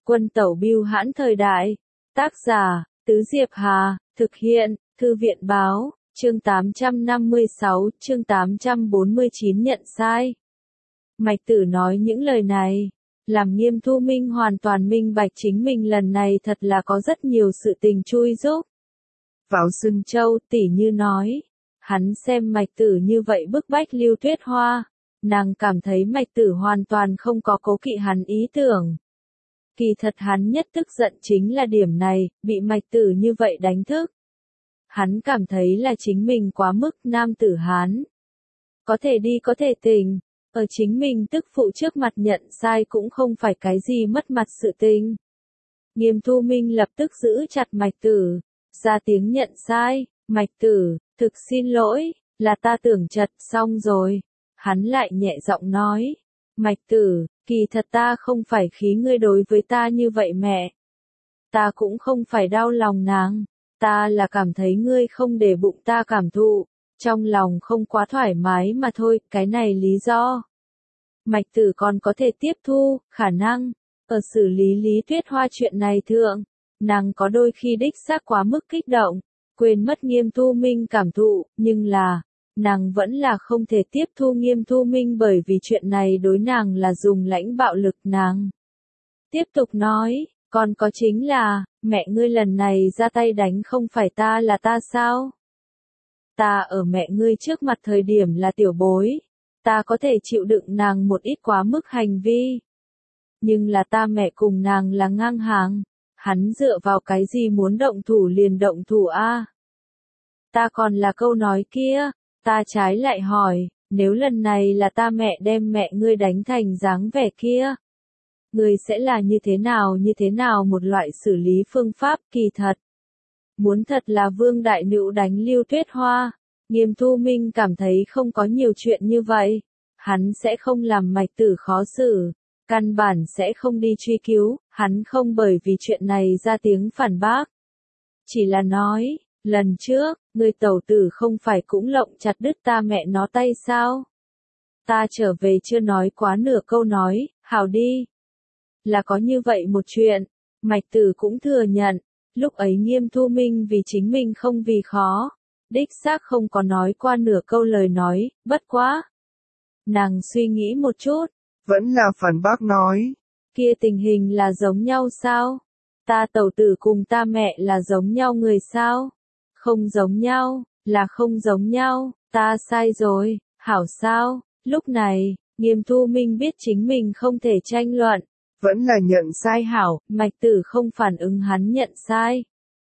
Quân tẩu bưu hãn thời đại. Tác giả, Tứ Diệp Hà, thực hiện, Thư viện báo, chương 856, chương 849 nhận sai. Mạch Tử nói những lời này, làm Nghiêm Thu Minh hoàn toàn minh bạch chính mình lần này thật là có rất nhiều sự tình chui giúp. Vào Sừng Châu, tỉ như nói, hắn xem Mạch Tử như vậy bức bách Lưu Tuyết Hoa, nàng cảm thấy Mạch Tử hoàn toàn không có cố kỵ hắn ý tưởng. Kỳ thật hắn nhất tức giận chính là điểm này, bị Mạch Tử như vậy đánh thức. Hắn cảm thấy là chính mình quá mức nam tử Hán. Có thể đi có thể tình, ở chính mình tức phụ trước mặt nhận sai cũng không phải cái gì mất mặt sự tình. Nghiêm Thu Minh lập tức giữ chặt Mạch Tử, ra tiếng nhận sai, Mạch Tử, thực xin lỗi, là ta tưởng chật xong rồi. Hắn lại nhẹ giọng nói, Mạch Tử, kỳ thật ta không phải khí ngươi đối với ta như vậy mẹ. Ta cũng không phải đau lòng nàng, ta là cảm thấy ngươi không để bụng ta cảm thụ, trong lòng không quá thoải mái mà thôi, cái này lý do. Mạch Tử còn có thể tiếp thu, khả năng, ở xử lý Lý Tuyết Hoa chuyện này thượng, nàng có đôi khi đích xác quá mức kích động, quên mất Nghiêm Thu Minh cảm thụ, nhưng là, nàng vẫn là không thể tiếp thu Nghiêm Thu Minh bởi vì chuyện này đối nàng là dùng lãnh bạo lực nàng. Tiếp tục nói, còn có chính là, mẹ ngươi lần này ra tay đánh không phải ta là ta sao? Ta ở mẹ ngươi trước mặt thời điểm là tiểu bối, ta có thể chịu đựng nàng một ít quá mức hành vi. Nhưng là ta mẹ cùng nàng là ngang hàng, hắn dựa vào cái gì muốn động thủ liền động thủ a? Ta còn là câu nói kia, ta trái lại hỏi, nếu lần này là ta mẹ đem mẹ ngươi đánh thành dáng vẻ kia, ngươi sẽ là như thế nào một loại xử lý phương pháp kỳ thật. Muốn thật là Vương Đại Nữu đánh Lưu Tuyết Hoa, Nghiêm Thu Minh cảm thấy không có nhiều chuyện như vậy, hắn sẽ không làm Mạch Tử khó xử, căn bản sẽ không đi truy cứu, hắn không bởi vì chuyện này ra tiếng phản bác. Chỉ là nói, lần trước, người tẩu tử không phải cũng lộng chặt đứt ta mẹ nó tay sao? Ta trở về chưa nói quá nửa câu nói, hảo đi. Là có như vậy một chuyện, Mạch Tử cũng thừa nhận, lúc ấy Nghiêm Thu Minh vì chính mình không vì khó, đích xác không có nói qua nửa câu lời nói, bất quá. Nàng suy nghĩ một chút, vẫn là phản bác nói. Kia tình hình là giống nhau sao? Ta tẩu tử cùng ta mẹ là giống nhau người sao? Không giống nhau, là không giống nhau, ta sai rồi, hảo sao? Lúc này, Nghiêm Thu Minh biết chính mình không thể tranh luận. Vẫn là nhận sai hảo, Mạch Tử không phản ứng hắn nhận sai.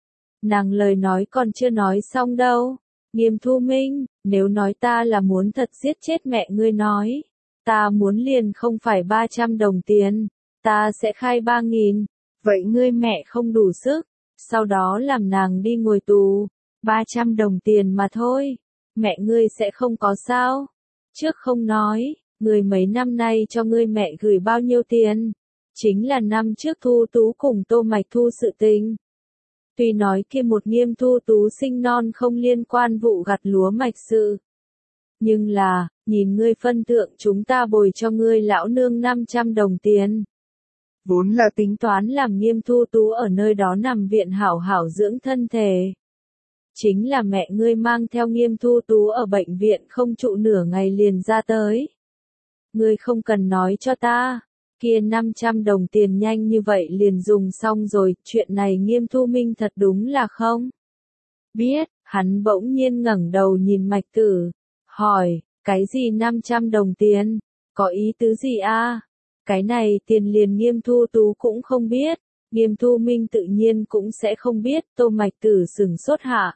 Nàng lời nói còn chưa nói xong đâu. Nghiêm Thu Minh, nếu nói ta là muốn thật giết chết mẹ ngươi nói, ta muốn liền không phải 300 đồng tiền, ta sẽ khai 3.000, vậy ngươi mẹ không đủ sức, sau đó làm nàng đi ngồi tù, 300 đồng tiền mà thôi, mẹ ngươi sẽ không có sao. Trước không nói, người mấy năm nay cho ngươi mẹ gửi bao nhiêu tiền, chính là năm trước Thu Tú cùng Tô Mạch Thu sự tình. Tuy nói kia một Nghiêm Thu Tú sinh non không liên quan vụ gặt lúa mạch sự. Nhưng là, nhìn ngươi phân thượng chúng ta bồi cho ngươi lão nương 500 đồng tiền. Vốn là tính toán làm Nghiêm Thu Tú ở nơi đó nằm viện hảo hảo dưỡng thân thể. Chính là mẹ ngươi mang theo Nghiêm Thu Tú ở bệnh viện không trụ nửa ngày liền ra tới. Ngươi không cần nói cho ta. Kia 500 đồng tiền nhanh như vậy liền dùng xong rồi, chuyện này Nghiêm Thu Minh thật đúng là không biết. Hắn bỗng nhiên ngẩng đầu nhìn Mạch Tử, hỏi, cái gì 500 đồng tiền, có ý tứ gì a? Cái này tiền liền Nghiêm Thu Tú cũng không biết, Nghiêm Thu Minh tự nhiên cũng sẽ không biết. Tô Mạch Tử sửng sốt hạ,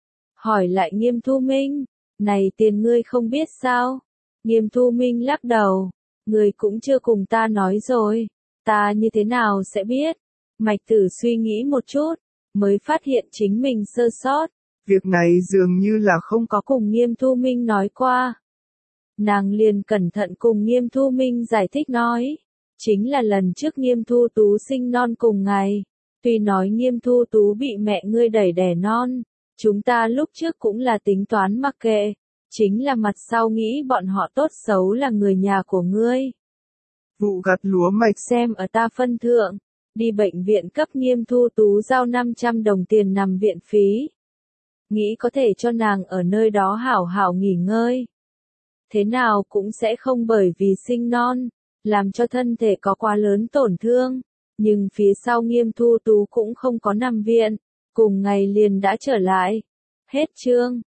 hỏi lại Nghiêm Thu Minh, này tiền ngươi không biết sao? Nghiêm Thu Minh lắc đầu. Người cũng chưa cùng ta nói rồi, ta như thế nào sẽ biết? Mạch Tử suy nghĩ một chút, mới phát hiện chính mình sơ sót. Việc này dường như là không có cùng Nghiêm Thu Minh nói qua. Nàng liền cẩn thận cùng Nghiêm Thu Minh giải thích nói. Chính là lần trước Nghiêm Thu Tú sinh non cùng ngày. Tuy nói Nghiêm Thu Tú bị mẹ ngươi đẩy đẻ non, chúng ta lúc trước cũng là tính toán mặc kệ. Chính là mặt sau nghĩ bọn họ tốt xấu là người nhà của ngươi. Vụ gặt lúa mạch xem ở ta phân thượng, Đi bệnh viện cấp Nghiêm Thu Tú giao 500 đồng tiền nằm viện phí. Nghĩ có thể cho nàng ở nơi đó hảo hảo nghỉ ngơi. Thế nào cũng sẽ không bởi vì sinh non, làm cho thân thể có quá lớn tổn thương. Nhưng phía sau Nghiêm Thu Tú cũng không có nằm viện, cùng ngày liền đã trở lại. Hết chương.